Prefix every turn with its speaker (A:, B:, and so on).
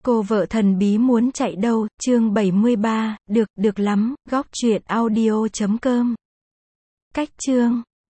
A: Cô vợ thần bí muốn chạy đâu, chương 73, được lắm, góc truyện audio.com. Cách chương